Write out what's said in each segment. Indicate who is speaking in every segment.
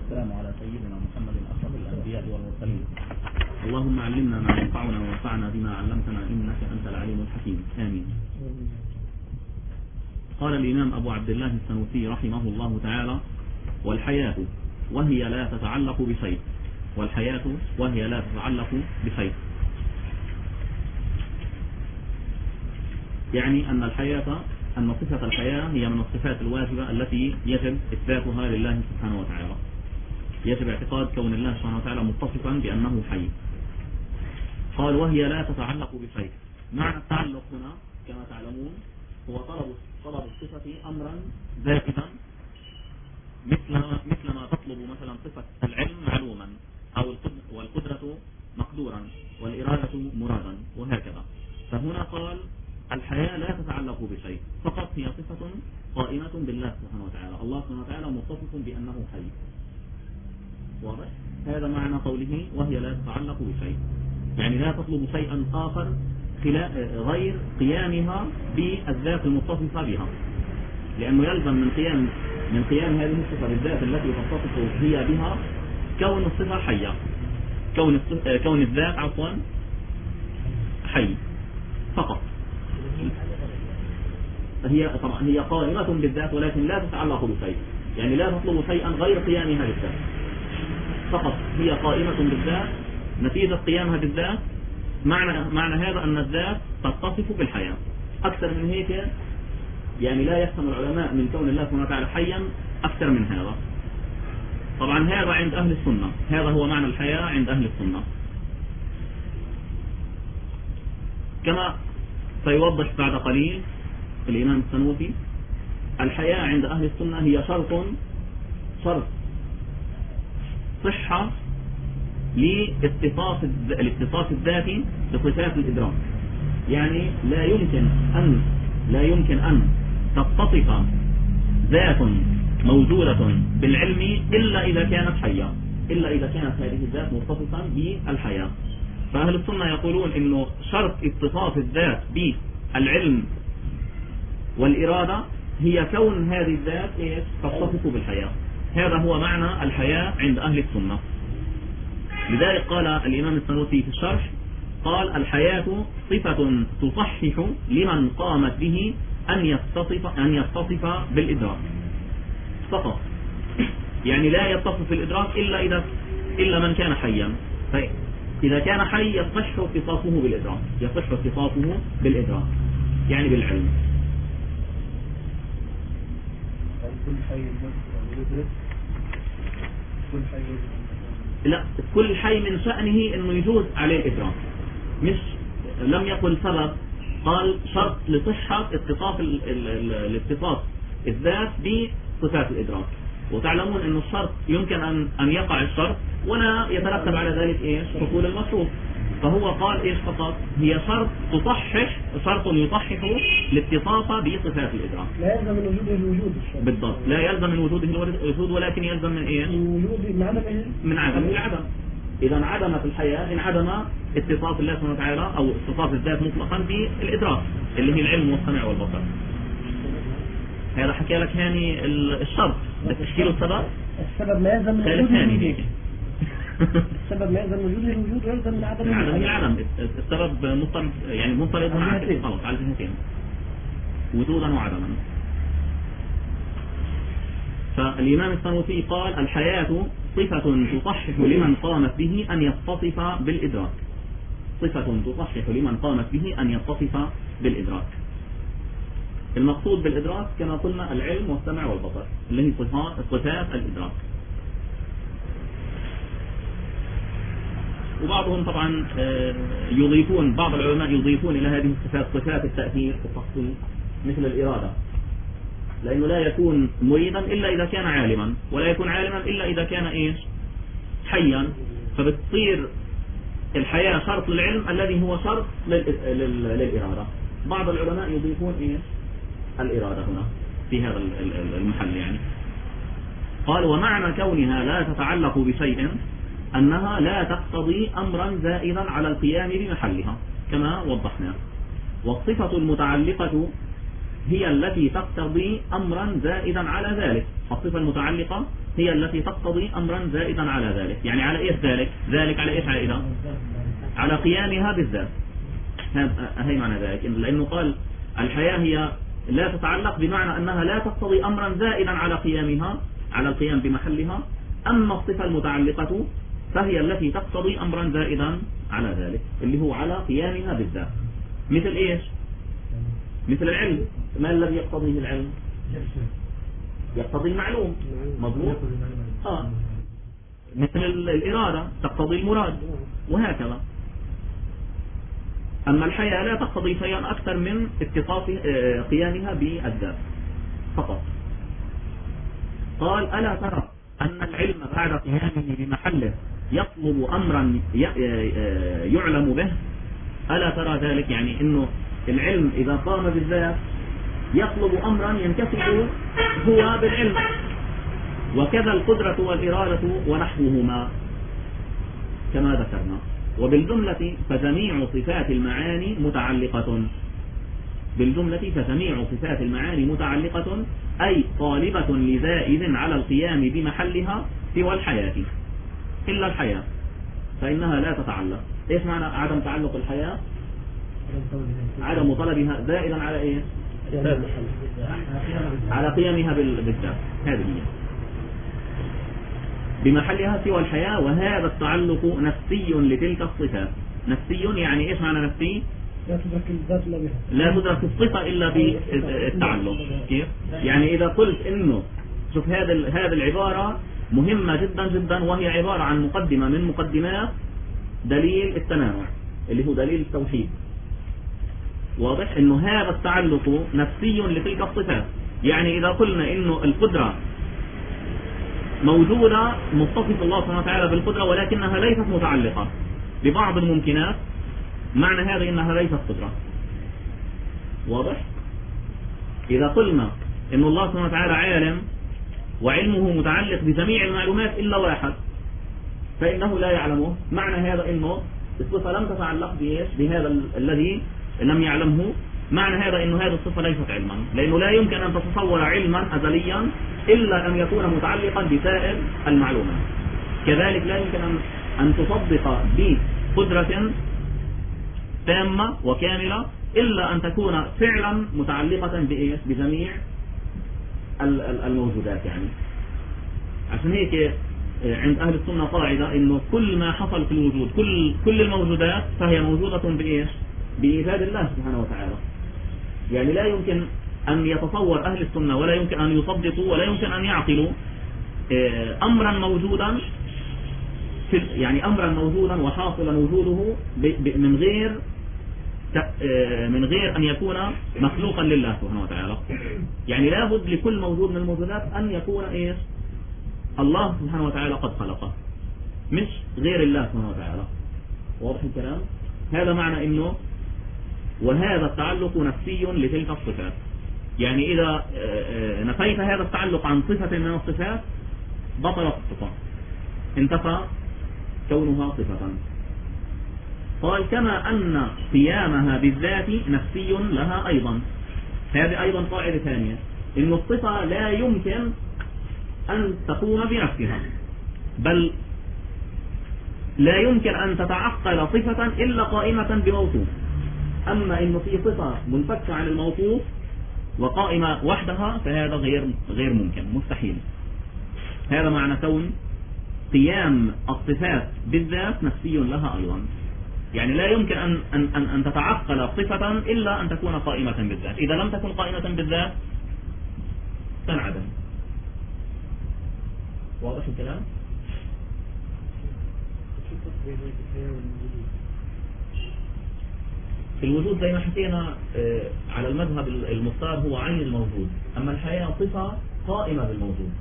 Speaker 1: والسلام على سيدنا محمد أفضل الأنبياء والمرسلين.
Speaker 2: اللهم علمنا ما ينفعنا وانفعنا بما علمتنا إنك أنت العليم الحكيم. آمين. قال الإمام أبو عبد الله السنوسي رحمه الله تعالى: والحياة وهي لا تتعلق بشيء، والحياة وهي لا تتعلق بشيء، يعني أن صفة الحياة هي من الصفات الواجبة التي يجب إثباتها لله سبحانه وتعالى. يجب اعتقاد كون الله سبحانه وتعالى متصفا بأنه حي. قال: وهي لا تتعلق بشيء. معنى التعلق هنا كما تعلمون هو طلب الصفة أمرا زائدا، مثل ما تطلب مثلا صفة العلم معلوما، أو والقدرة مقدورا، والإرادة مرادا، وهكذا. فهنا قال: الحياة لا تتعلق بشيء، فقط هي صفة قائمة بالله سبحانه وتعالى. الله سبحانه وتعالى متصف بأنه حي. واضح؟ هذا معنى قوله وهي لا تتعلق بشيء، يعني لا تطلب شيئا آخر غير قيامها بالذات المتصفة بها، لأنه يلزم من قيام هذه الصفة بالذات التي تتصف هي بها كون الصفة حية، كون الذات حي فقط. هي قائمة بالذات ولكن لا تتعلق بشيء، يعني لا تطلب شيئا غير قيامها بالذات، فقط هي قائمة بالذات نتيجة قيامها بالذات. معنى هذا أن الذات تتصف بالحياة. أكثر من هيك يعني لا يفهم العلماء من كون الله سبحانه وتعالى حيا أكثر من هذا. طبعا هذا عند أهل السنة، هذا هو معنى الحياة عند أهل السنة، كما سيوضح بعد قليل الإمام السنوسي. الحياة عند أهل السنة هي شرط صحة لاتصاف الذاتي بصفات الإدراك، يعني لا يمكن أن تتصف ذات موجودة بالعلم إلا إذا كانت حية، إلا إذا كانت هذه الذات متصفة بالحياة. فأهل السنة يقولون إنه شرط اتصاف الذات بالعلم والإرادة هي كون هذه الذات تتصف بالحياة. هذا هو معنى الحياة عند أهل السنة. لذلك قال الإمام السنوسي في الشرح، قال: الحياة صفة تصحح لمن قامت به أن يتصف بالإدراك فقط، يعني لا يتصف بالإدراك إلا من كان حيا. إذا كان حي يصح اتصافه بالإدراك، يعني بالعلم. لا، كل حي من شأنه انه يجوز عليه الإدراك، مش لم يقل سبب، قال شرط لصحة اتصاف الذات بصفات الإدراك. وتعلمون انه الشرط يمكن ان يقع الشرط ولا يترتب على ذلك حصول المشروط. فهو قال فقط هي شرط يصحح الاتصاف بصفات الإدراك.
Speaker 3: لا يلزم من وجوده الوجود.
Speaker 2: بالضبط، لا يلزم من وجوده الوجود، ولكن يلزم من عدم. إذا انعدمت الحياة انعدم اتصاف الله سبحانه وتعالى أو اتصاف الذات مطلقا بالإدراك اللي هي العلم والسمع والبصر. هذا حكى لك هاني الشرط لتشكيل
Speaker 3: السبب ما يلزم من
Speaker 2: وجوده
Speaker 3: السبب ما يلزم من وجوده الوجود ويلزم من
Speaker 2: عدم السبب مضطرد على الجهتين، وجودا وعدما. فالإمام السنوسي قال: الحياة صفة تصحح لمن قامت به أن يتصف بالإدراك، المقصود بالإدراك كما قلنا العلم والسمع والبصر اللي هي صفات الإدراك. وبعضهم طبعا بعض العلماء يضيفون إلى هذه الصفات صفات التأثير والتخصيص مثل الإرادة، لأنه لا يكون مريدا إلا إذا كان عالما، ولا يكون عالما إلا إذا كان حيا. فبتصير الحياة شرط للعلم الذي هو شرط للإرادة. بعض العلماء يضيفون الإرادة هنا في هذا المحل يعني. قال: ومعنى كونها لا تتعلق بشيء أنها لا تقتضي أمرا زائدا على القيام بمحلها كما وضحنا. والصفة المتعلقة هي التي تقتضي أمرا زائدا على ذلك. الصفة المتعلقة هي التي تقتضي أمرا زائدا على ذلك. يعني على إيش ذلك على إيش عائدة؟ على قيامها بالذات. هي معنى ذلك، لأنه قال الحياة هي لا تتعلق بمعنى أنها لا تقتضي أمرا زائدا على قيامها، على القيام بمحلها. أما الصفة المتعلقة فهي التي تقتضي أمرا زائدا على ذلك، اللي هو على قيامها بالذات. مثل إيش؟ مثل العلم. ما الذي يقتضيه العلم؟ يقتضي المعلوم. مضبوط. مثل الإرادة تقتضي المراد، وهكذا. أما الحياة لا تقتضي شيئا أكثر من اتصاف قيامها بالذات فقط. قال ألا ترى أن العلم بعد قيامه بمحله يطلب أمرا يعلم به؟ ألا ترى ذلك؟ يعني إنه العلم إذا قام بالذات يطلب أمرا ينكسب هو بالعلم، وكذا القدرة والإرادة ونحوهما كما ذكرنا. وبالجملة فجميع صفات المعاني متعلقة، بالجملة فجميع صفات المعاني متعلقة أي طالبة لزائد على القيام بمحلها سوى الحياة، إلا الحياة فإنها لا تتعلق. إيش معنى عدم تعلق الحياة؟ عدم طلبها زائدا على إيه؟ على قيامها بالذات، هذه هي بمحلها سوى الحياة. وهذا التعلق نفسي لتلك الصفات. نفسي يعني إيش معنى نفسي؟
Speaker 3: لا تدرك الذات إلا بها،
Speaker 2: لا تدرك الصفة إلا بالتعلق. كيف؟ يعني إذا قلت إنه شوف هذه العبارة مهمة جدا جدا، وهي عبارة عن مقدمة من مقدمات دليل التنامع اللي هو دليل التوحيد. واضح إنه هذا التعلق نفسي لتلك الصفات. يعني إذا قلنا إنه القدرة موجودة، متصف الله سبحانه وتعالى بالقدرة ولكنها ليست متعلقة ببعض الممكنات، معنى هذا إنها ليست قدرة. واضح؟ إذا قلنا إن الله سبحانه وتعالى عالم وعلمه متعلق بجميع المعلومات إلا واحد فإنه لا يعلمه، معنى هذا إنه الصفة لم تتعلق بهذا الذي لم يعلمه. معنى هذا إنه هذه الصفة ليست علما، لأنه لا يمكن أن تتصور علما أزليا إلا أن يكون متعلقا بسائر المعلومات. كذلك لا يمكن أن تصدق بقدرة تامة وكاملة إلا أن تكون فعلا متعلقة بجميع الموجودات. يعني عشان هيك عند أهل السنة قاعدة إنه كل ما حصل في الوجود، كل الموجودات فهي موجودة بإيجاد الله سبحانه وتعالى. يعني لا يمكن أن يتصور أهل السنة ولا يمكن أن يصدقوا ولا يمكن أن يعقلوا أمرا موجودا يعني أمرا موجودا وحاصلا وجوده من غير أن يكون مخلوقا لله سبحانه وتعالى. يعني لابد لكل موجود من الموجودات أن يكون الله سبحانه وتعالى قد خلقه، مش غير الله سبحانه وتعالى. واضح الكلام؟ هذا معنى إنه وهذا التعلق نفسي لتلك الصفات. يعني إذا نفيت هذا التعلق عن صفة من الصفات بطلت الصفة، انتفى كونها صفة. قال كما أن قيامها بالذات نفسي لها أيضا. هذه أيضا قاعدة ثانية، إن الصفة لا يمكن أن تقوم بنفسها، بل لا يمكن أن تتعقل صفة إلا قائمة بموصوف. أما إنه في صفة منفكة عن الموصوف وقائمة وحدها فهذا غير ممكن، مستحيل. هذا معنى كون قيام الصفات بالذات نفسي لها أيضا. يعني لا يمكن أن تتعقل صفة إلا أن تكون قائمة بالذات. إذا لم تكن قائمة بالذات تنعدم. واضح الكلام؟ الوجود زي ما حكينا على المذهب المختار هو عين الموجود، أما الحياة صفة قائمة بالموجود.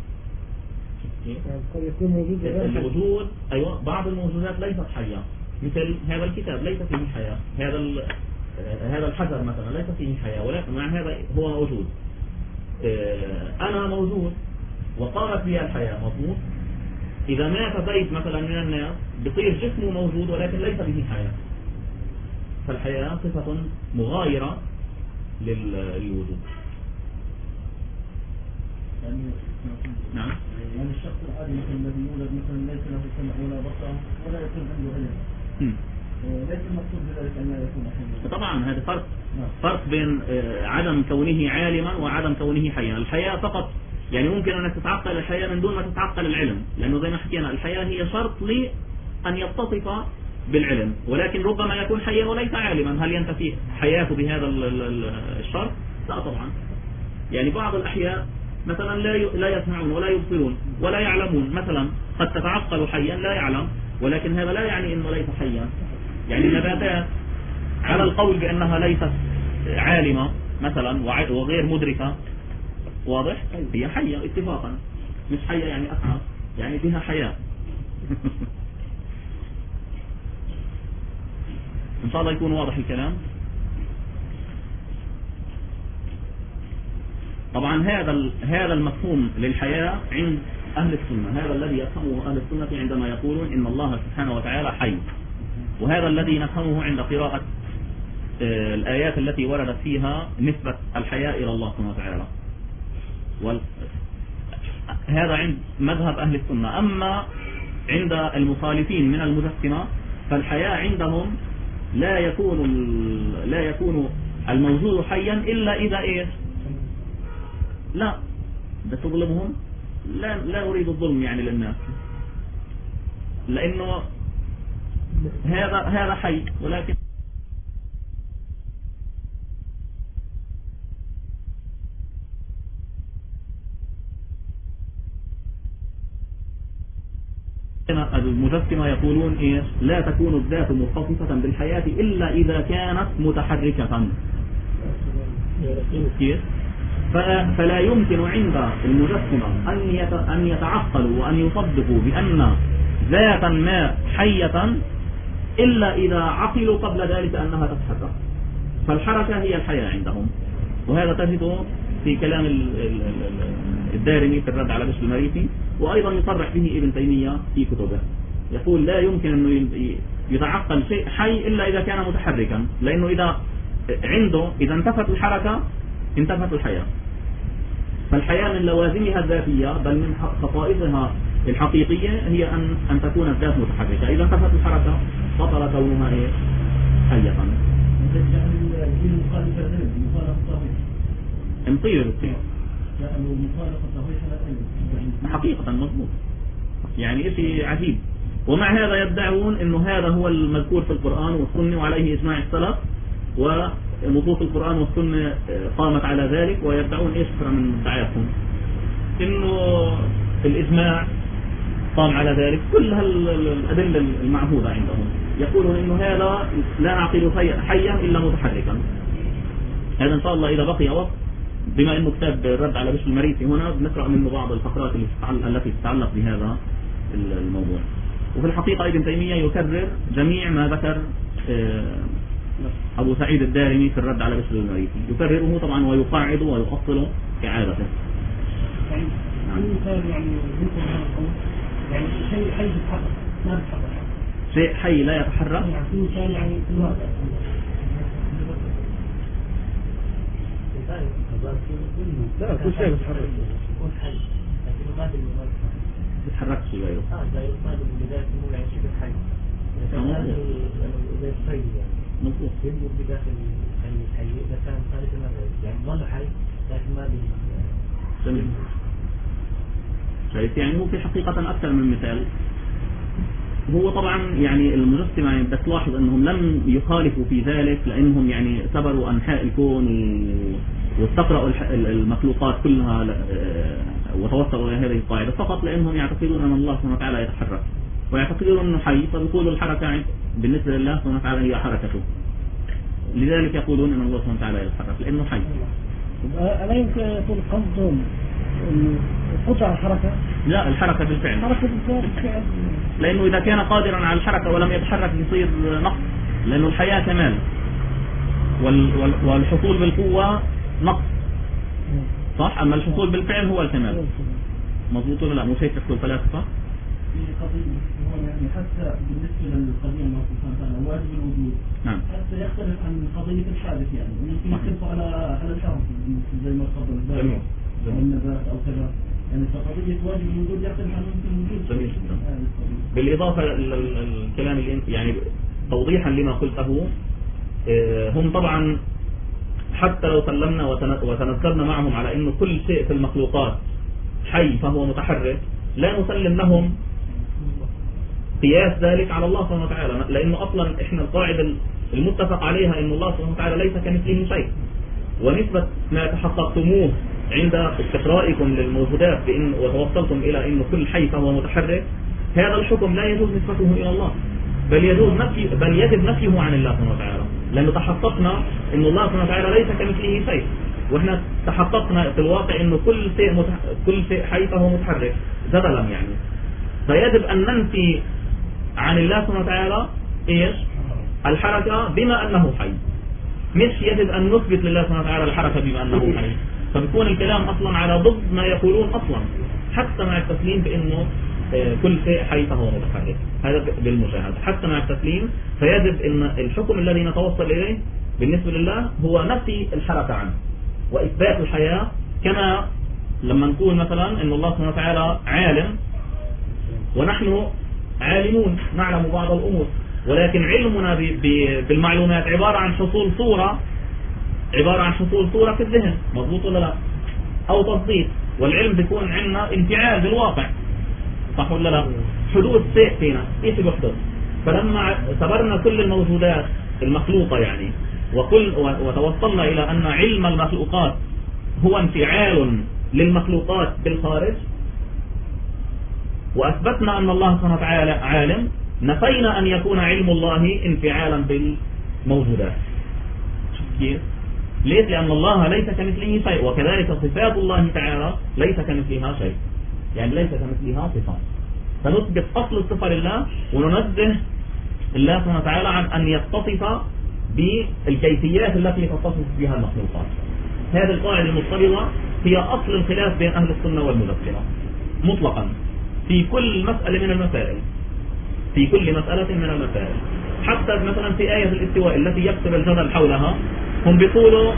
Speaker 2: الوجود أيوة، بعض الموجودات ليست حية، مثل هذا الكتاب ليس فيه حياة، هذا الحجر مثلا ليس فيه حياة، ولكن مع هذا هو موجود. أنا موجود وقامت بي الحياة، مضبوط. إذا مات زيد مثلا من الناس بصير جسمه موجود ولكن ليس به حياة، فالحياة صفة مغايرة للوجود.
Speaker 1: يعني
Speaker 2: نعم.
Speaker 3: يعني الشخص العادي مثلا الذي يولد مثلا ليس له سمع ولا بصر ولا يكون عنده علم ليس المقصود بذلك أن لا يكون حيا.
Speaker 2: طبعا هذا فرق بين عدم كونه عالما وعدم كونه حيا. الحياة فقط يعني ممكن أنك تتعقل الحياة من دون ما تتعقل العلم، لأنه زي ما حكينا الحياة هي شرط لأن يتصف بالعلم، ولكن ربما يكون حيا وليس عالما. هل ينتفي حياته بهذا الشرط؟ لا طبعا. يعني بعض الأحياء مثلا لا يسمعون ولا يبصرون ولا يعلمون، مثلا قد تتعقل حيا لا يعلم، ولكن هذا لا يعني أنه ليس حيا. يعني النباتات على القول بأنها ليست عالمة مثلا وغير مدركة، واضح؟ هي حية اتفاقا، مش حية يعني أسعى، يعني فيها حياة. إن شاء الله يكون واضح الكلام. طبعا هذا المفهوم للحياة عند أهل السنة، هذا الذي يفهمه أهل السنة عندما يقولون إن الله سبحانه وتعالى حي، وهذا الذي نفهمه عند قراءة الآيات التي وردت فيها نسبة الحياة إلى الله سبحانه وتعالى. هذا عند مذهب أهل السنة. أما عند المخالفين من المجسمة فالحياة عندهم لا يكون الموجود حيا إلا إذا إيش؟ لا بتظلمهم. لا أريد الظلم يعني للناس، لأنه هذا حي، ولكن المجسمة يقولون إيش؟ لا تكون الذات متصفة بالحياة إلا إذا كانت متحركة. فلا يمكن عند المجسمة أن يتعقلوا وأن يصدقوا بأن ذاتا ما حية إلا إذا عقلوا قبل ذلك أنها تتحرك. فالحركة هي الحياة عندهم، وهذا تجده في كلام الدارمي في الرد على بشر المريسي، وأيضا يصرح به ابن تيمية في كتبه. يقول لا يمكن أنه يتعقل شيء حي إلا إذا كان متحركا، لأنه إذا انتفت الحركة انتفت الحياة. فالحياة من لوازمها الذاتية بل من خصائصها الحقيقية هي أن تكون الذات متحركة. إذا انتفت الحركة بطل كونها حية. انطير حقيقة مضبوط، يعني شيء عجيب. ومع هذا يدعون انه هذا هو المذكور في القرآن والسنة وعليه اجماع السلف، ونصوص القرآن والسنة قامت على ذلك، ويدعون ايش من دعايتهم انه الاجماع قام على ذلك. كل الأدلة المعهودة عندهم يقولون انه هذا لا نعقل حيا الا متحركا. هذا ان شاء الله اذا بقي وقت، بما انه كتاب الرد على بشر المريسي هنا بنقرأ منه بعض الفقرات التي تتعلق بهذا الموضوع. وفي الحقيقة ابن تيمية يكرر جميع ما ذكر أبو سعيد الدارمي في الرد على بشر المريسي، يكرره طبعا ويقاعده ويؤصله كعادته.
Speaker 3: يعني شيء حي يتحرك ما يتحرك،
Speaker 2: شيء حي لا يتحرك.
Speaker 3: يعني في الواقع لا كل شيء يتحرك، يكون حي لكن ما
Speaker 2: يتحرك شيء غيره.
Speaker 3: لا يقال بداخل مو يعني شبه حي. إذا حي
Speaker 2: مظبوط
Speaker 3: ينبض بداخل الحي إذا كان خارج ما يعني ظل حي لكن ما
Speaker 2: تمام. شايف يعني هو في حقيقة أكثر من مثال. هو طبعا يعني المجسمة يعني بدك تلاحظ أنهم لم يخالفوا في ذلك لأنهم يعني سبروا أنحاء الكون واستقرأوا المخلوقات كلها وتوصلوا إلى هذه القاعدة، فقط لأنهم يعتقدون أن الله سبحانه وتعالى يتحرك ويعتقدون أنه حي، فبيقولوا الحركة بالنسبة لله سبحانه وتعالى هي حركته، لذلك يقولون أن الله سبحانه وتعالى يتحرك لأنه حي.
Speaker 3: ألا يمكن يكون قصدهم قطع الحركة؟
Speaker 2: لا، الحركة بالفعل.
Speaker 3: حركة بالفعل.
Speaker 2: لأنه إذا كان قادرا على الحركة ولم يتحرك يصير نقص، لأنه الحياة كمال والحصول بالقوة نقص، صح؟ أما الحصول بالفعل هو الكمال. مضبوط ولا لا؟ مو هيك تحكوا الفلاسفة؟
Speaker 3: يعني حتى بالنسبة للقضية الله سبحانه وتعالى واجب الوجود،
Speaker 2: نعم،
Speaker 3: حتى يختلف عن قضية الحادث، يعني ممكن يختلفوا على الشرط زي ما تفضل النبات أو كذا، يعني فقضية واجب الوجود يختلف عن ممكن الوجود.
Speaker 2: جميل جدا. بالإضافة للكلام اللي يعني توضيحا لما قلته، هم طبعا حتى لو سلمنا وتنزلنا معهم على أنه كل شيء في المخلوقات حي فهو متحرك، لا نسلم لهم قياس ذلك على الله سبحانه وتعالى، لأنه أصلا إحنا القاعدة المتفق عليها أن الله سبحانه وتعالى ليس كمثله شيء، ونسبة ما تحققتموه عند استقرائكم للموجودات وتوصلتم إلى أن كل حي فهو متحرك، هذا الحكم لا يجوز نسبته إلى الله، بل يجب نفيه عن الله سبحانه وتعالى، لأنه تحققنا أن الله سبحانه وتعالى ليس كمثله شيء، وإحنا تحققنا في الواقع أنه كل شيء حي فهو متحرك جدلا يعني، فيجب أن ننفي عن الله سبحانه وتعالى إيش؟ الحركة بما أنه حي، مش يجب أن نثبت لله سبحانه وتعالى الحركة بما أنه حي، فبيكون الكلام أصلا على ضد ما يقولون أصلا، حتى مع التسليم بأنه كل شيء حي فهو متحرك، هذا بالمشاهدة حتى مع التسليم، فيجب أن الحكم الذي نتوصل إليه بالنسبة لله هو نفي الحركة عنه وإثبات الحياة، كما لما نقول مثلا أن الله سبحانه وتعالى عالم ونحن عالمون نعلم بعض الأمور، ولكن علمنا بالمعلومات عبارة عن حصول صورة في الذهن، مضبوط ولا لا؟ أو تصديق، والعلم بيكون عندنا انفعال بالواقع، صح ولا لا؟ حدوث شيء فينا، ايش بيحدث؟ فلما اعتبرنا كل الموجودات المخلوقة يعني وتوصلنا إلى أن علم المخلوقات هو انفعال للمخلوقات بالخارج، وأثبتنا أن الله سبحانه وتعالى عالم، نفينا أن يكون علم الله انفعالا بالموجودات. كيف؟ ليش؟ لأن الله ليس كمثله شيء، وكذلك صفات الله تعالى ليس كمثلها شيء، يعني ليس كمثلها صفات، فنثبت أصل الصفة لله وننزه الله سبحانه وتعالى عن أن يتصف بالكيفيات التي تتصف بها المخلوقات. هذه القاعدة المضطردة هي أصل الخلاف بين أهل السنة والمذكرة مطلقا في كل مسألة من المسائل، حتى مثلا في آية الاستواء التي يكتب الجدل حولها، هم بيقولوا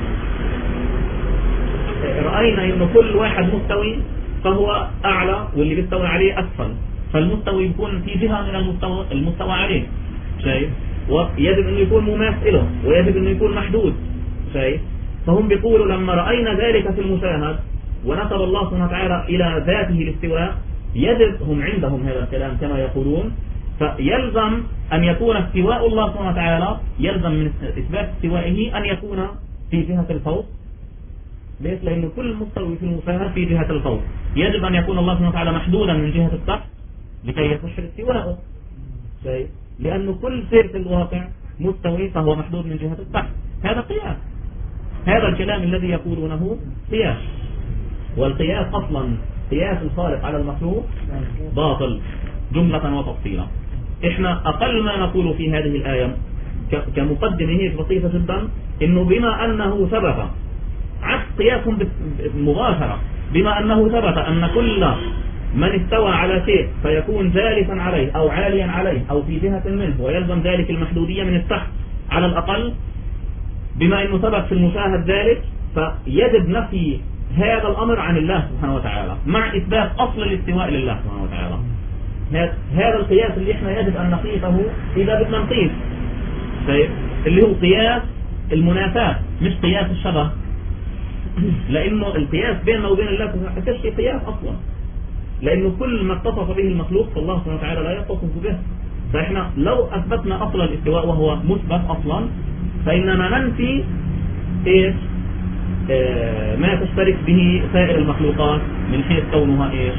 Speaker 2: رأينا إنه كل واحد مستوي فهو أعلى واللي بيستوي عليه أسفل، فالمستوي يكون في جهة من المستوى عليه، شايف؟ ويجب أنه يكون مماثله ويجب أنه يكون محدود، شايف؟ فهم بيقولوا لما رأينا ذلك في المشاهد ونسب الله سبحانه وتعالى إلى ذاته الاستواء، يجب هم عندهم هذا الكلام كما يقولون، فيلزم أن يكون استواء الله سبحانه وتعالى، يلزم من إثبات استوائه أن يكون في جهة الفوق. ليش؟ لأنه كل مستوي في المشاهد في جهة الفوق، يجب أن يكون الله سبحانه وتعالى محدودا من جهة التحت لكي يصح استواءه، لأنه كل شيء في الواقع مستوي فهو محدود من جهة التحت. هذا قياس، هذا الكلام الذي يقولونه قياس، والقياس أصلا قياس الخالق على المخلوق باطل جملة وتفصيلا. احنا أقل ما نقول في هذه الآية كمقدمة بسيطة جدا، إنه بما أنه ثبت عكس قياسهم مباشرة، بما أنه ثبت أن كل من استوى على شيء فيكون جالسا عليه أو عاليا عليه أو في جهة منه، ويلزم ذلك المحدودية من التحت على الأقل، بما أنه ثبت في المشاهد ذلك، فيجب نفي هذا الأمر عن الله سبحانه وتعالى مع إثبات أصل الاستواء لله سبحانه وتعالى. هذا القياس اللي احنا يجب أن نقيسه إذا بدنا نقيس، اللي هو قياس المنافاة مش قياس الشبه، لأنه القياس بيننا وبين الله سبحانه وتعالى في قياس أصلا، لأنه كل ما اتصف به المخلوق فالله سبحانه وتعالى لا يتصف به. فإحنا لو أثبتنا أصل الاستواء وهو مثبت أصلا، فإننا ننفي إيش؟ ما تشترك به سائر المخلوقات من حيث كونها إيش؟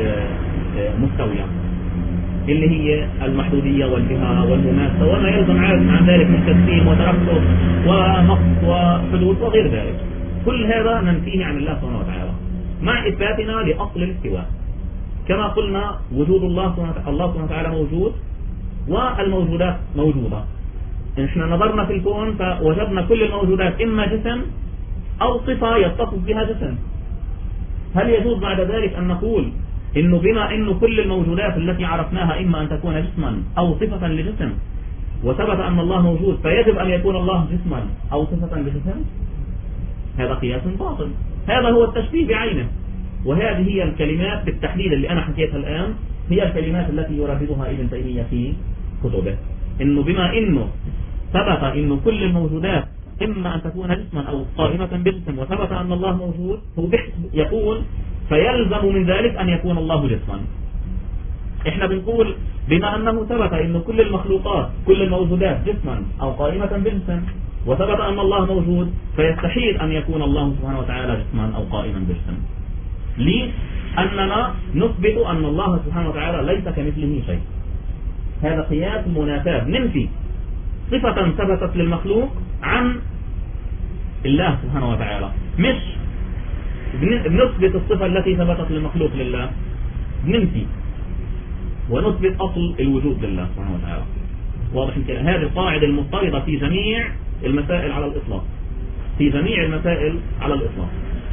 Speaker 2: مستوية، اللي هي المحدودية والجهة والمماثلة وما يلزم عن ذلك من تسليم وتركب ونقص وحدوث وغير ذلك، كل هذا ننفيه عن الله سبحانه وتعالى مع إثباتنا لأصل الاستواء. كما قلنا وجود الله سبحانه وتعالى موجود والموجودات موجودة. احنا نظرنا في الكون فوجدنا كل الموجودات إما جسم أو صفة يتصف بها جسم. هل يجوز بعد ذلك أن نقول إنه بما إنه كل الموجودات التي عرفناها إما أن تكون جسما أو صفة لجسم، وثبت أن الله موجود فيجب أن يكون الله جسما أو صفة لجسم؟ هذا قياس باطل، هذا هو التشبيه بعينه. وهذه هي الكلمات بالتحديد اللي أنا حكيتها الآن هي الكلمات التي يرددها ابن تيمية في كتبه، إنه بما إنه ثبت إنه كل الموجودات إما أن تكون جسما أو قائمة بجسم، وثبت أن الله موجود، هو يقول فيلزم من ذلك أن يكون الله جسما. إحنا بنقول بما أنه ثبت إنه كل المخلوقات كل الموجودات جسما أو قائمة بجسم، وثبت أن الله موجود، فيستحيل أن يكون الله سبحانه وتعالى جسما أو قائما بجسم. ليه؟ أننا نثبت أن الله سبحانه وتعالى ليس كمثله شيء. هذا قياس منافاة، ننفي صفة ثبتت للمخلوق عن الله سبحانه وتعالى، مش بنثبت الصفة التي ثبتت للمخلوق لله، بننفي ونثبت أصل الوجود لله سبحانه وتعالى. واضح الكلام؟ هذه القاعدة المضطردة في جميع المسائل على الإطلاق، في جميع المسائل على الإطلاق.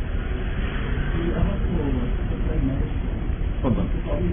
Speaker 2: تفضل.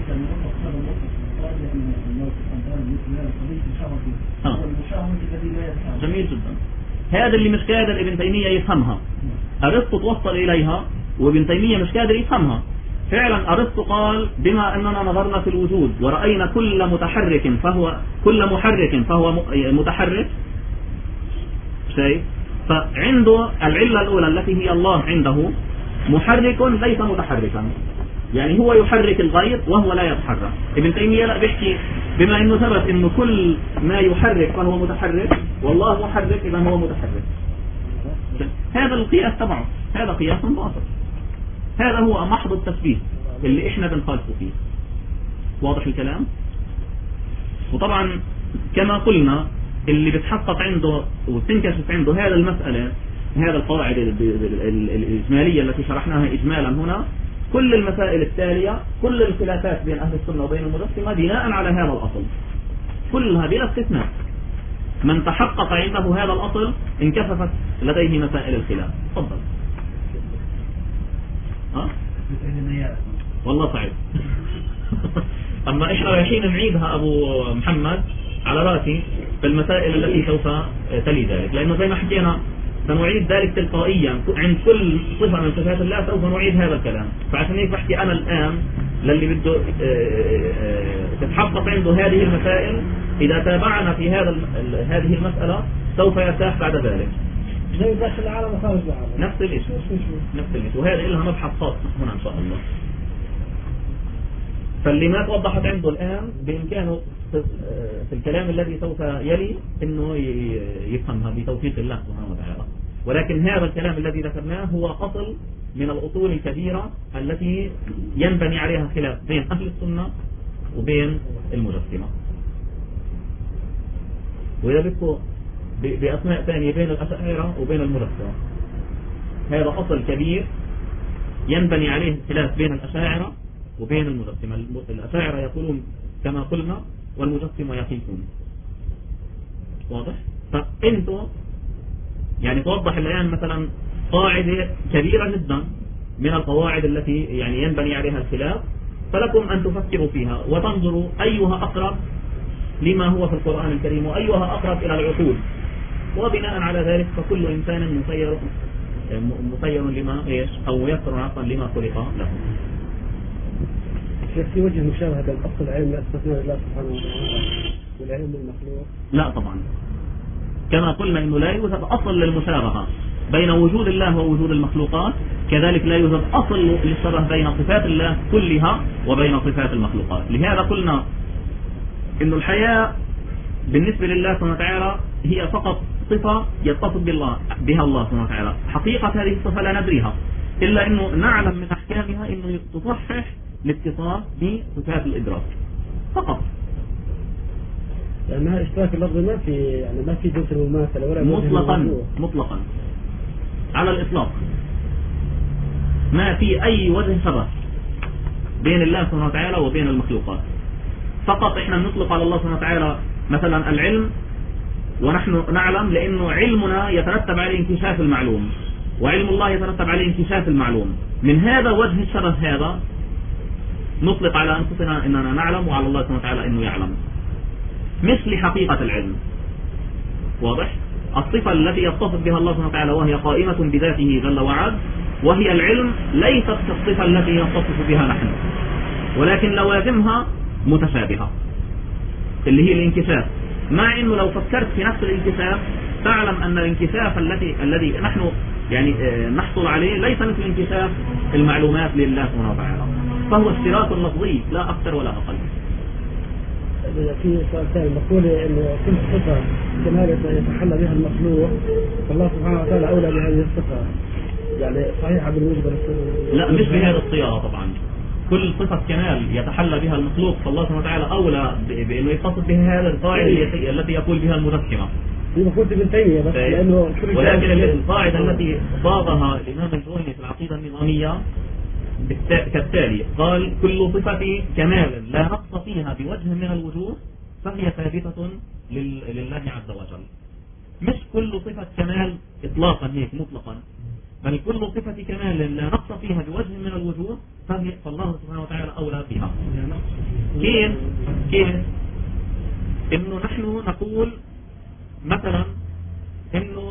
Speaker 2: جميل جدا. هذا اللي مش قادر ابن تيمية يفهمها، أرسطو توصل إليها وابن تيمية مش قادر يفهمها. فعلا أرسطو قال بما أننا نظرنا في الوجود ورأينا كل محرك فهو متحرك، شيء، فعنده العلة الأولى التي هي الله عنده محرك ليس متحركا، يعني هو يحرك الغير وهو لا يتحرك. ابن تيمية لا بيحكي بما انه ثبت انه كل ما يحرك فهو متحرك والله محرك اذا هو متحرك. هذا القياس تبعه هذا قياس باطل، هذا هو محض التشبيه اللي احنا بنخالفه فيه. واضح الكلام؟ وطبعا كما قلنا اللي بتحقق عنده وتنكشف عنده هذا المسألة، هذا القواعد الإجمالية التي شرحناها إجمالا هنا، كل المسائل التالية كل الخلافات بين أهل السنة وبين المجسمة بناء على هذا الأصل كلها بلا استثناء. من تحقق عنده هذا الأصل انكشفت لديه مسائل الخلاف. تفضل. والله صعب. أما إحنا رايحين نعيدها أبو محمد على راسي في المسائل التي سوف تلي ذلك، لأنه زي ما حكينا سنعيد ذلك تلقائيا عند كل صفة من صفات الله، سوف نعيد هذا الكلام. فعشان هيك بحكي أنا الآن للي بده تتحقق عنده هذه المسائل، إذا تابعنا في هذه المسألة سوف يرتاح بعد ذلك.
Speaker 3: زي داخل العالم وخارج العالم
Speaker 2: نفس الشيء، وهذا لها مبحث خاص هنا إن شاء الله. فاللي ما توضحت عنده الآن بإمكانه في الكلام الذي سوف يلي إنه يفهمها بتوفيق الله سبحانه وتعالى. ولكن هذا الكلام الذي ذكرناه هو أصل من الأصول الكبيرة التي ينبني عليها خلاف بين أهل السنة وبين المجسمة. وإذا بدكم بأسماء ثانية بين الأشاعرة وبين المجسمة، هذا أصل كبير ينبني عليه الخلاف بين الأشاعرة وبين المجسمة. الأشاعرة يقولون كما قلنا والمجسمة يقيسون. واضح؟ فأنتوا يعني توضح الآن مثلا قاعدة كبيرة جدا من القواعد التي يعني ينبني عليها الخلاف، فلكم أن تفكروا فيها وتنظروا أيها أقرب لما هو في القرآن الكريم وأيها أقرب إلى العقول، وبناء على ذلك فكل إنسان مسير لما إيش أو ميسر عفوا لما خلق له.
Speaker 3: في وجه مشابهة بين أصل العلم لأسماء الله سبحانه وتعالى والعلم المخلوق؟
Speaker 2: لا طبعا، كما قلنا إنه لا يوجد أصل للمشابهة بين وجود الله ووجود المخلوقات، كذلك لا يوجد أصل للشبه بين صفات الله كلها وبين صفات المخلوقات. لهذا قلنا إنه الحياة بالنسبة لله سبحانه وتعالى هي فقط صفة يتصف بها الله سبحانه وتعالى. حقيقة هذه الصفة لا ندريها، إلا إنه نعلم من أحكامها إنه تصحح الاتصاف بصفات الإدراك فقط.
Speaker 3: يعني اشتراك اللفظ ما في يعني ما في جنس المماثلة ولا
Speaker 2: مطلقا على الإطلاق ما في أي وجه شبه بين الله سبحانه وتعالى وبين المخلوقات. فقط إحنا نطلق على الله سبحانه وتعالى مثلا العلم، ونحن نعلم لأنه علمنا يترتب عليه انكشاف المعلوم وعلم الله يترتب عليه انكشاف المعلوم. من هذا وجه الشبه هذا نطلق على أنفسنا أننا نعلم وعلى الله سبحانه وتعالى أنه يعلم، مش لحقيقة العلم. واضح؟ الصفة التي يتصف بها الله سبحانه وتعالى وهي قائمة بذاته جل وعلا وهي العلم ليست كالصفة التي نتصف بها نحن، ولكن لوازمها متشابهة اللي هي الانكشاف. مع انه لو فكرت في نفس الانكشاف تعلم ان الانكشاف الذي نحن يعني نحصل عليه ليس مثل انكشاف المعلومات لله سبحانه وتعالى، فهو اشتراك لفظي لا اكثر ولا اقل.
Speaker 3: في سؤال ثاني مقول انه كل صفه كمال يتحلى بها المخلوق فالله سبحانه وتعالى اولى بهذه الصفه، يعني صحيحه بالنسبه
Speaker 2: لا مش بهذه الصياغه طبعا. كل صفه كمال يتحلى بها المخلوق فالله سبحانه وتعالى اولى بانه يتصف بها هذه القاعده التي يقول بها المجسمه.
Speaker 3: في مقولة ابن تيمية بس لانه
Speaker 2: ولكن القاعده التي صاغها الامام الجويني في العقيده النظاميه كالتالي: قال كل صفة كمال لا نقص فيها بوجه من الوجوه فهي ثابتة لله عز وجل. مش كل صفة كمال إطلاقا هيك مطلقا، بل كل صفة كمال لا نقص فيها بوجه من الوجوه فالله سبحانه وتعالى أولى بها. كيف إنه نحن نقول مثلا إنه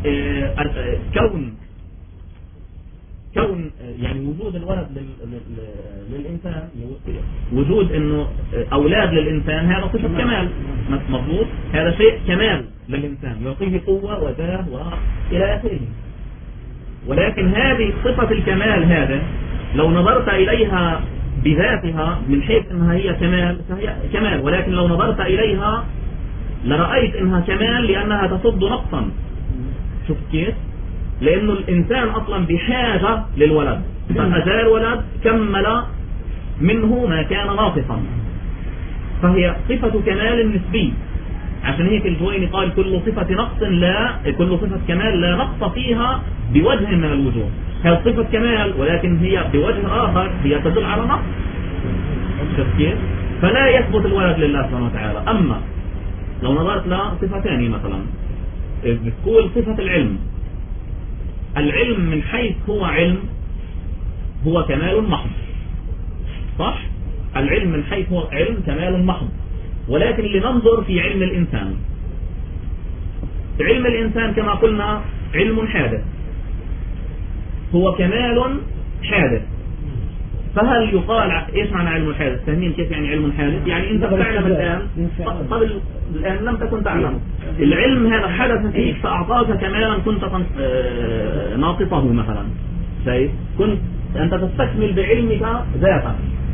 Speaker 2: كون يعني وجود الولد للإنسان، وجود إنه أولاد للإنسان هذا صفة كمال مضبوط، هذا شيء كمال للإنسان يعطيه قوة وذاه وإلى آخره. ولكن هذه صفة الكمال هذا لو نظرت إليها بذاتها من حيث إنها هي كمال فهي كمال، ولكن لو نظرت إليها لرأيت إنها كمال لأنها تصد نقصا. شوف كيف؟ لأنه الإنسان أصلا بحاجة للولد، فأجال الولد كمل منه ما كان ناقصا، فهي صفة كمال نسبي. عشان هيك الجويني قال كل صفة نقص كل صفة كمال لا نقص فيها بوجه من الوجوه. هي صفة كمال ولكن هي بوجه آخر هي تدل على نقص. فلا يثبت الولد لله سبحانه وتعالى. أما لو نظرت لصفة ثانية مثلا بتقول صفة العلم من حيث هو علم هو كمال محض، صح؟ العلم من حيث هو علم كمال محض، ولكن لننظر في علم الإنسان. علم الإنسان كما قلنا علم حادث، هو كمال حادث. فهل يقال ايش معنى علم الحادث؟ فاهمين كيف يعني علم حادث؟ يعني انت تعلم الآن قبل الآن لم تكن تعلم، العلم هذا حدث فيك فأعطاك كمالا كنت ناقصه مثلا. كنت أنت تستكمل بعلمك ذاتك،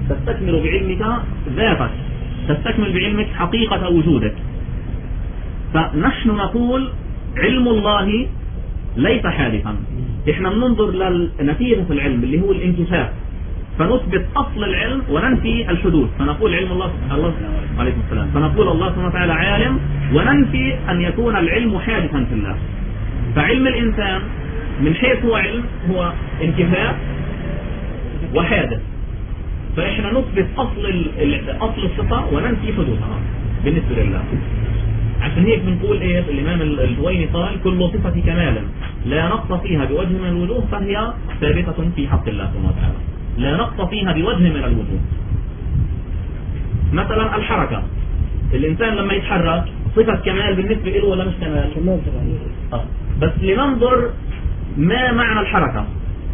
Speaker 2: تستكمل بعلمك حقيقة وجودك. فنحن نقول علم الله ليس حادثا، احنا بننظر لنتيجة العلم اللي هو الانكشاف، فنثبت أصل العلم وننفي الحدوث. فنقول علم الله عليه السلام، فنقول الله سبحانه وتعالى عالم وننفي أن يكون العلم حادثا في الله. فعلم الإنسان من حيث هو علم هو انكشاف وحادث، فإحنا نثبت أصل الصفة وننفي حدوثها بالنسبة لله. عشان هيك بنقول ايه الإمام الجويني قال كل صفة كمال لا نقص فيها بوجه من الوجوه فهي ثابتة في حق الله سبحانه وتعالى، لا نقص فيها بوجه من الوجوه. مثلا الحركة، الإنسان لما يتحرك صفة كمال بالنسبة له ولا مش كمال؟ بس لننظر ما معنى الحركة.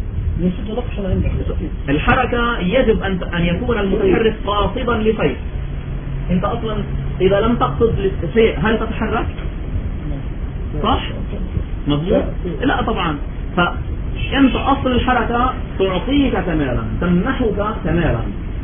Speaker 2: الحركة يجب أن يكون المتحرك قاصدا لشيء. انت اصلا اذا لم تقصد لشيء هل تتحرك؟ صح؟ مظبوط؟ لا طبعا. فانت اصل الحركة تعطيك كمالا، تمنحك كمالا،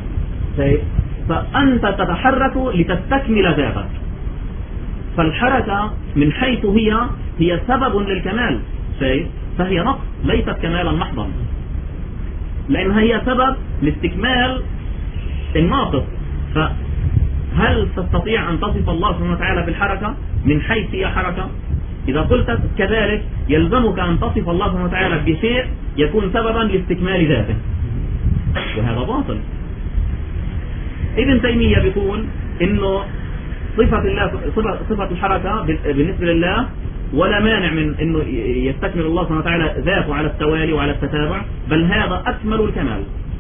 Speaker 2: فانت تتحرك لتستكمل ذاتك. فالحركة من حيث هي سبب للكمال، فهي نقص ليست كمالا محضا، لأنها هي سبب لاستكمال الناقص. فهل تستطيع أن تصف الله سبحانه وتعالى بالحركة من حيث هي حركة؟ إذا قلت كذلك يلزمك أن تصف الله سبحانه وتعالى بشيء يكون سببا لاستكمال ذاته، وهذا باطل. ابن تيمية بيقول إنه صفة الحركة بالنسبة لله ولا مانع من إنه يستكمل الله سبحانه وتعالى ذاته على التوالي وعلى التتابع، بل هذا أكمل الكمال.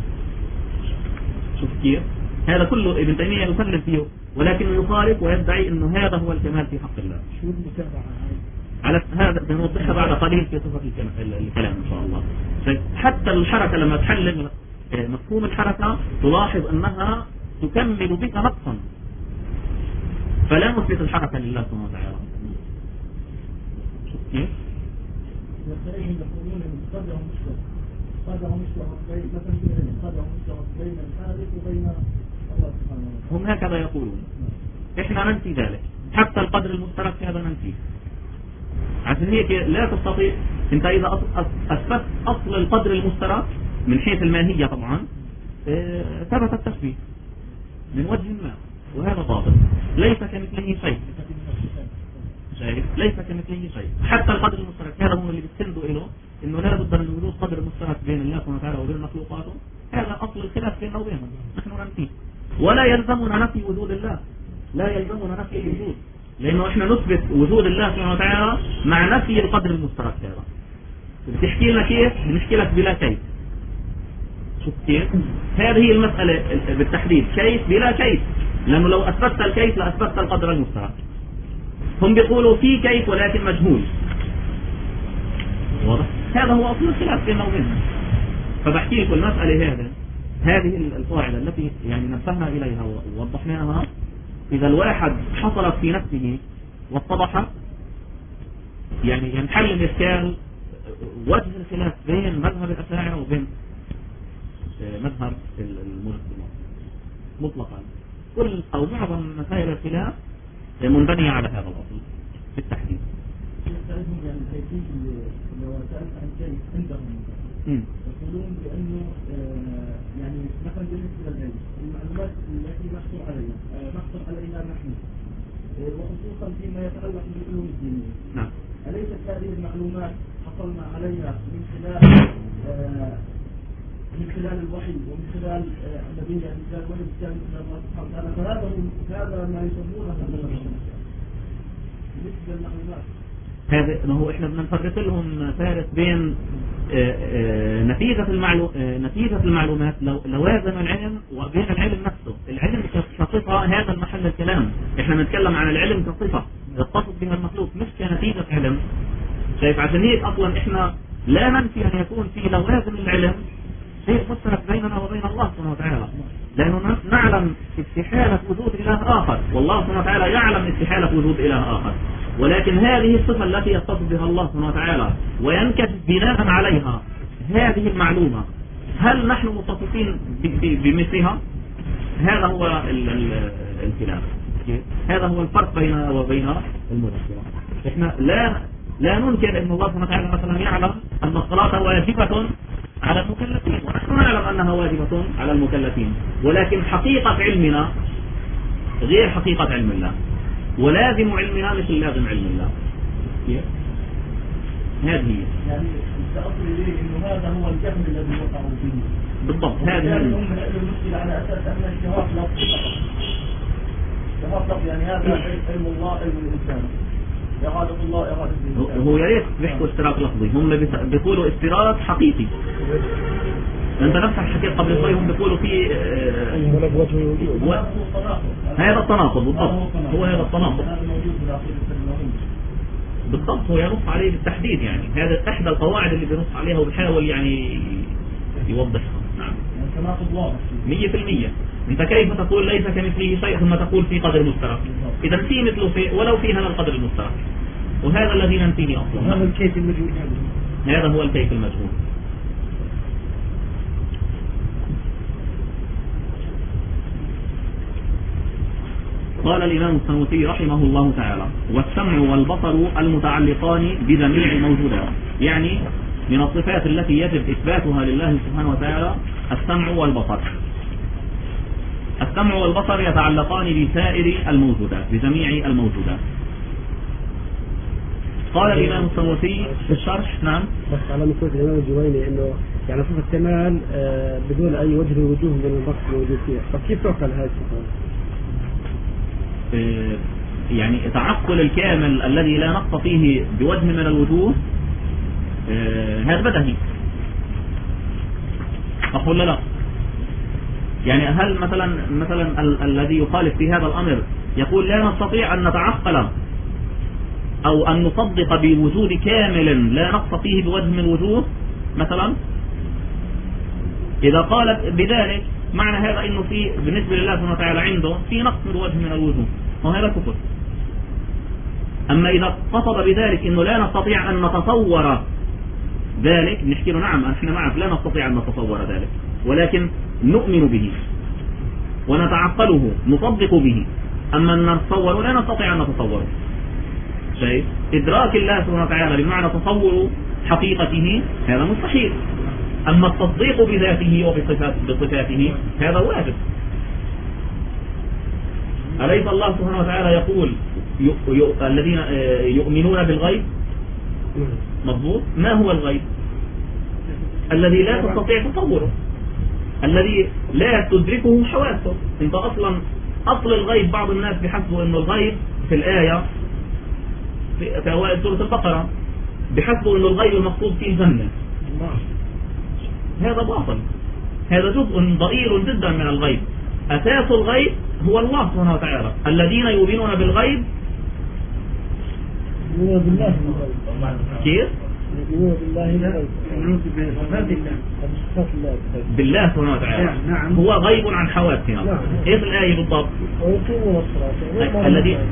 Speaker 2: شوف كيف؟ هذا كله ابن تيمية يسلم فيه، ولكنه يخالف ويدعي إنه هذا هو الكمال في حق الله.
Speaker 3: شو المتابعة؟
Speaker 2: على هذا بنوضحها بعد قليل في صفة الكلام إن شاء الله. حتى الحركة لما تحلل مفهوم الحركة تلاحظ أنها تكمل بك نقصا، فلا نثبت الحركة لله سبحانه وتعالى. كيف؟
Speaker 3: يقولون ان قدره مشترك بين الحادث وبين الله سبحانه وتعالى.
Speaker 2: هم هكذا يقولون، احنا ننفي ذلك، حتى القدر المشترك في هذا ننفيه. عشان هيك لا تستطيع انت اذا اثبت اصل القدر المشترك من حيث الماهية طبعا ثبت التشبيه من وجه ما، وهذا باطل. ليس كمثله شيء، ليس كمثله شيء. حتى القدر المشترك هذا هو اللي بتسندوا إله، إنه لا بد من وجود قدر مشترك بين الله سبحانه وتعالى وبين مخلوقاته. هذا أصل الخلاف بيننا وبينهم، نحن ننفيه. ولا يلزمنا نفي وجود الله، لا يلزمنا نفي الوجود، لأنه إحنا نثبت وجود الله سبحانه وتعالى مع نفي القدر المشترك. هذا بتحكي لنا كيف؟ بنحكي لك بلا كيف. شوف كيف؟ هذه المسألة بالتحديد، كيف بلا كيف، لأنه لو أثبتت الكيف لأثبتت القدر المشترك. هم بيقولوا في كيف ولكن مجهول، واضح؟ هذا هو أصل الخلاف بيننا وبينهم. فبحكي لكم المسألة هذه القاعدة التي يعني نبهنا إليها ووضحناها، إذا الواحد حصلت في نفسه واتضح يعني ينحل الإشكال وجه الخلاف بين مذهب الأشاعرة وبين مذهب المرجئة مطلقا. كل أو معظم مسائل الخلاف منبنية على هذا الأصل في التحديد.
Speaker 3: يعني لو سألت عن شيء عندهم يقولون بأنه يعني مثلا بالنسبة للعلم المعلومات التي محصور علينا نحن وخصوصا فيما يتعلق بالعلوم الدينية.
Speaker 2: نعم.
Speaker 3: أليست هذه المعلومات حصلنا عليها من خلال الوحي ومن خلال النبي يعني من خلال الوحي الثاني من الله سبحانه وتعالى، فهذا ما يسمونه بالنسبة للمعلومات.
Speaker 2: هذا ما هو احنا بدنا نفرق لهم فارق بين نتيجة المعلومات لوازم العلم وبين العلم نفسه. العلم كصفة هذا المحل الكلام، احنا بنتكلم عن العلم كصفة يتصف بها المخلوق مش كنتيجة علم. شايف؟ عشان هيك اصلا احنا لا ننفي ان يكون في لوازم العلم شيء مشترك بيننا وبين الله سبحانه وتعالى، لانه نعلم استحالة وجود اله اخر، والله سبحانه وتعالى يعلم استحالة وجود اله اخر. ولكن هذه الصفة التي يتصف بها الله سبحانه وتعالى وينكشف بناء عليها هذه المعلومة، هل نحن متصفين بمثلها؟ هذا هو الخلاف، هذا هو الفرق بيننا وبين المرجئة. احنا لا ننكر ان الله سبحانه وتعالى مثلا يعلم ان الصلاة واجبة على المكلفين، ونحن نعلم انها واجبة على المكلفين، ولكن حقيقة علمنا غير حقيقة علم الله، ولازم علمنا مثل لازم علم الله. هذه
Speaker 3: يعني التأصل إليه إنه هذا هو الجهل الذي وقعوا فيه.
Speaker 2: بالضبط. هذه
Speaker 3: المشكلة على أساس أن الاشتراك لفظ يعني هذا علم الله علم الإنسان، إرادة الله إرادة الإنسان.
Speaker 2: هو يا ريت بيحكوا اشتراك لفظي، هم بيقولوا اشتراك حقيقي. أنت نفسك حكيت قبل شوي هم بيقولوا في هذا التناقض. بالضبط، هو هذا التناقض بالضبط، هو ينص عليه بالتحديد. يعني هذا إحدى القواعد اللي بينص عليها وبيحاول يعني يوضحها. نعم،
Speaker 3: التناقض واضح
Speaker 2: 100%. أنت كيف تقول ليس كمثله شيء ثم تقول في قدر مشترك؟ إذا في مثله شيء ولو في هذا القدر المشترك، وهذا الذي ننفيه أصلا.
Speaker 3: هذا الكيف المجهول،
Speaker 2: هذا هو الكيف المجهول. قال الإمام السنوسي رحمه الله تعالى: والسمع والبصر المتعلقان بجميع الموجودات. يعني من الصفات التي يجب إثباتها لله سبحانه وتعالى السمع والبصر. السمع والبصر يتعلقان بسائر الموجودات، بجميع الموجودات. قال الإمام السنوسي في الشرح. نعم،
Speaker 3: بس على مثل الإمام الجويني إنه يعني صفة الكمال بدون أي وجه الوجوه من النقص الموجود فيها، فكيف توصل هذه الصفة؟
Speaker 2: يعني تعقل الكامل الذي لا نقص فيه بوجه من الوجوه، هذا بدهي. أقول لا، يعني هل مثلا الذي يخالف في هذا الأمر يقول لا نستطيع أن نتعقل أو أن نصدق بوجود كامل لا نقص فيه بوجه من الوجوه مثلا، إذا قالت بذلك معنى هذا أنه في بالنسبة لله سبحانه وتعالى عنده في نقص من وجه من الوجوه، وهذا كفر. أما إذا قصد بذلك أنه لا نستطيع أن نتصور ذلك، نحكي له نعم احنا معك لا نستطيع أن نتصور ذلك، ولكن نؤمن به ونتعقله نصدق به، أما أن نتصور لا نستطيع أن نتصوره. شيء إدراك الله سبحانه وتعالى بمعنى تصور حقيقته هذا مستحيل، أما التصديق بذاته وبصفاته هذا واجب. أليس الله سبحانه وتعالى يقول الذين يؤمنون بالغيب؟ مضبوط. ما هو الغيب؟ الذي لا تستطيع تصوره، الذي لا تدركه حواسه. انت أصل الغيب بعض الناس بحسبوا أن الغيب في الآية في أوائل سورة البقرة بحسبوا أن الغيب المقصود فيه الجنة. هذا باطل، هذا جزء ضئيل جدا من الغيب. أساس الغيب هو الله سبحانه وتعالى. الذين يؤمنون بالغيب كيف؟ بالله سبحانه وتعالى هو غيب عن حواسنا. ايش الآية بالضبط؟ الذي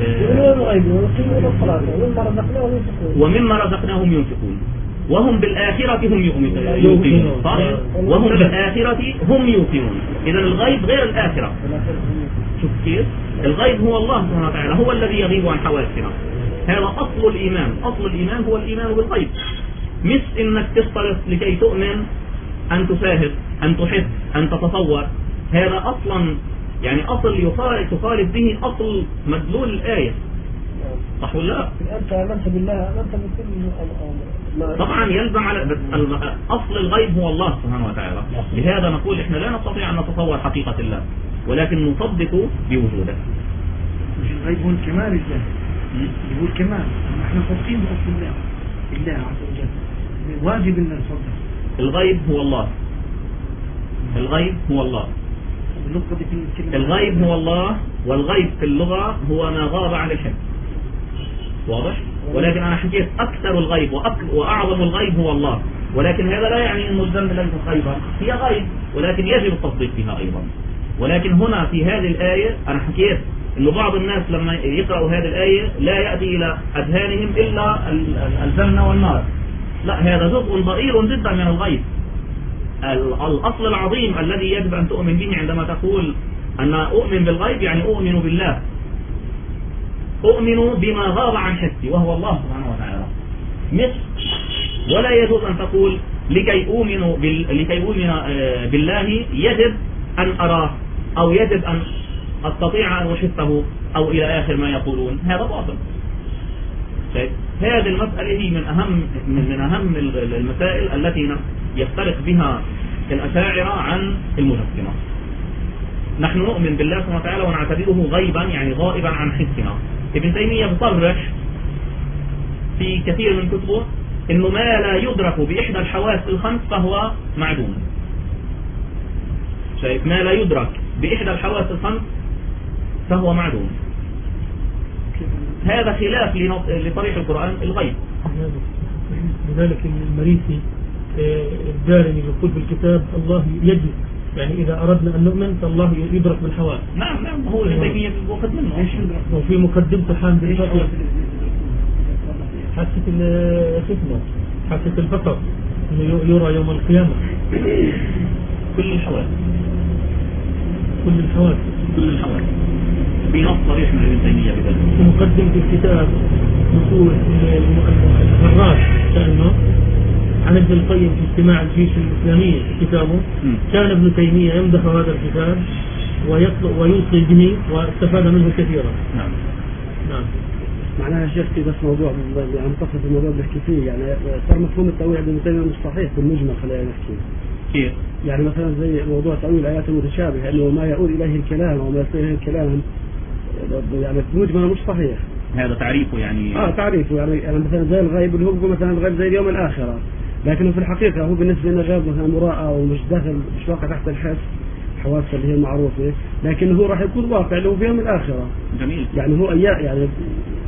Speaker 2: ومما رزقناهم ينفقون وهم بالآخرة هم يوقنون. صح؟ وهم بالآخرة هم يوقنون. إذا الغيب غير الآخرة. شوف كيف؟ الغيب هو الله سبحانه وتعالى، هو الذي يغيب عن حواسنا. هذا أصل الإيمان. أصل الإيمان هو الإيمان بالغيب، مش إنك تصطرف لكي تؤمن أن تشاهد أن تحس أن تتصور. هذا أصلا يعني أصل يخالف به أصل مدلول الآية. صح ولا لا؟
Speaker 3: أنت آمنت بالله آمنت بكل
Speaker 2: طبعا يلزم على أصل الغيب هو الله سبحانه وتعالى. لهذا نقول إحنا لا نستطيع أن نتصور حقيقة الله، ولكن نصدق بوجوده.
Speaker 3: مش الغيب هو الكمال الله، هو الكمال. نحن صادقين بأصل الله عز وجل، واجب أن نصدق.
Speaker 2: الغيب هو الله. الغيب هو الله. الغيب هو الله، والغيب في اللغة هو ما غاب عن الحس. واضح؟ ولكن أنا حكيت أكثر الغيب وأعظم الغيب هو الله، ولكن هذا لا يعني أن الجنة ليست غيبا، هي غيب ولكن يجب التصديق بها أيضا. ولكن هنا في هذه الآية أنا حكيت أن بعض الناس لما يقرأوا هذه الآية لا يأتي إلى أذهانهم إلا الجنة والنار. لا، هذا جزء ضئيل جدا من الغيب. الأصل العظيم الذي يجب أن تؤمن به عندما تقول أن أؤمن بالغيب يعني أؤمن بالله، أؤمن بما غاب عن حسي وهو الله سبحانه وتعالى. ولا يجوز أن تقول لكي أؤمن بالله يجب أن أراه أو يجب أن أستطيع أن أحسه أو إلى آخر ما يقولون. هذا باطل. هذه المسألة هي من أهم المسائل التي يفترق بها الأشاعرة عن المجسمة. نحن نؤمن بالله سبحانه وتعالى ونعتبره غيبا يعني غائبا عن حسنا. ابن تيمية بصرح في كثير من كتبه إنه ما لا يدرك بإحدى الحواس الخمس فهو معدوم. شايف؟ ما لا يدرك بإحدى الحواس الخمس فهو معدوم. هذا خلاف لصريح القرآن الغيب.
Speaker 4: لذلك المريسي الدارمي يقول في الكتاب الله يجب، يعني إذا أردنا أن نؤمن فالله يدرك بالحواس.
Speaker 2: نعم هو ابن تيمية في الوقت منه.
Speaker 4: وفي مقدمة حامد الفقر حاسة الفقر إنه يرى يوم القيامة
Speaker 2: كل الحواس بنص صريح من ابن تيمية بذلك.
Speaker 4: في مقدمة الكتاب نقول مرات كأنه عن ابن القيم في اجتماع الجيش الإسلامي كتابه، كان ابن تيمية يمدح هذا الكتاب ويوصي به واستفاد منه كثيرا.
Speaker 2: نعم.
Speaker 3: معناها شيخ بس موضوع يعني متصل بالموضوع بنحكي فيه، يعني صار مفهوم التأويل عند ابن تيمية مش صحيح بالمجمل. خلينا نحكي
Speaker 2: كيف؟
Speaker 3: يعني مثلا زي موضوع تأويل الآيات المتشابهة أنه ما يؤول إليه الكلام أو ما يصير إليه الكلام يعني بالمجمل مش صحيح.
Speaker 2: هذا تعريفه يعني
Speaker 3: تعريفه يعني مثلا زي الغيب اللي هو مثلا الغيب زي اليوم الآخرة، لكنه في الحقيقة هو بالنسبة لنا غيب مثلا مراءة ومش داخل مش واقع تحت الحس حواس اللي هي المعروفة، لكن هو راح يكون واقع اللي هو في يوم الآخرة.
Speaker 2: جميل.
Speaker 3: يعني هو يعني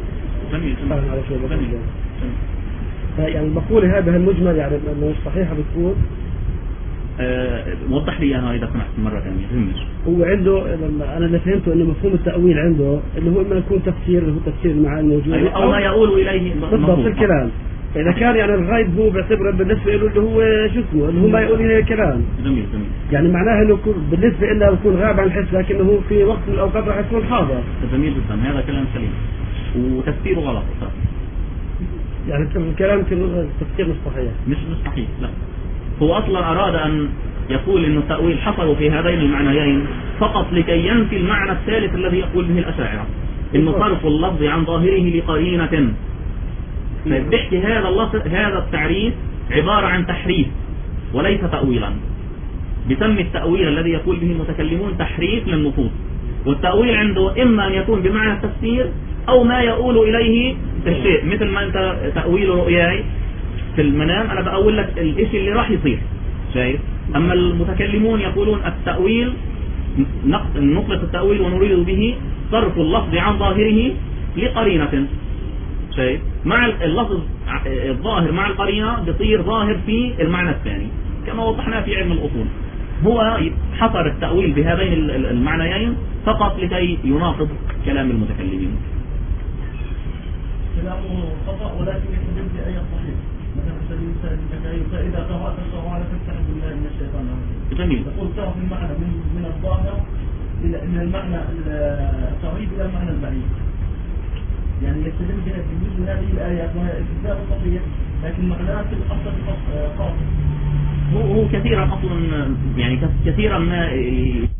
Speaker 2: جميل.
Speaker 3: على شيء يعني المقولة هذا المجمل يعني انه صحيحة بتكون
Speaker 2: وضح لي اياها اذا سمحت مرة ثانية. فهمش
Speaker 3: هو عنده انا اللي فهمته انه مفهوم التأويل عنده اللي هو اما يكون تفسير اللي هو تفسير المعاني الموجودة
Speaker 2: أيوة، او ما يقول اليه
Speaker 3: بالضبط الكلام. إذا كان يعني الغيب هو بيعتبره بالنسبة له اللي هو شو اسمه اللي هو ما يقول إليه كلام.
Speaker 2: جميل.
Speaker 3: يعني معناه إنه بالنسبة له يكون غاب عن الحس لكنه في وقت من الأوقات راح يكون حاضر.
Speaker 2: جميل جدا، هذا كلام سليم وتفسيره غلط.
Speaker 3: يعني الكلام تفسير مش صحيح.
Speaker 2: مش صحيح، لا. هو أصلا أراد أن يقول إنه التأويل حصل في هذين المعنيين فقط لكي ينفي المعنى الثالث الذي يقول به الأشاعرة، إنه صرف اللفظ عن ظاهره لقرينة. فبحكي هذا التعريف عبارة عن تحريف وليس تأويلا. بسمي التأويل الذي يقول به المتكلمون تحريف للنصوص، والتأويل عنده إما أن يكون بمعنى التفسير أو ما يقول إليه الشيء، مثل ما أنت تأويل رؤياي في المنام أنا بأول لك الإشي اللي راح يصير، شايف؟ أما المتكلمون يقولون التأويل نطلق التأويل ونريد به صرف اللفظ عن ظاهره لقرينة، شايف؟ مع اللفظ الظاهر مع القرينة بيصير ظاهر في المعنى الثاني كما وضحنا في علم الأصول. هو حصر التأويل بهذين المعنيين فقط لكي يناقض كلام المتكلمين.
Speaker 1: كلامه خطأ ولكن يستدل بآية صحيحة، مثلا إذا قرأت القرآن فاستعذ بالله من الشيطان الرجيم.
Speaker 2: جميل.
Speaker 1: تقول صرف المعنى من الظاهر من المعنى القريب إلى المعنى البعيد. يعني يستدل بها بمثل هذه الآيات وهي إجزاء صحيح، لكن معناها في الأصل خاص.
Speaker 2: هو كثيرا أصلا يعني كثيرا ما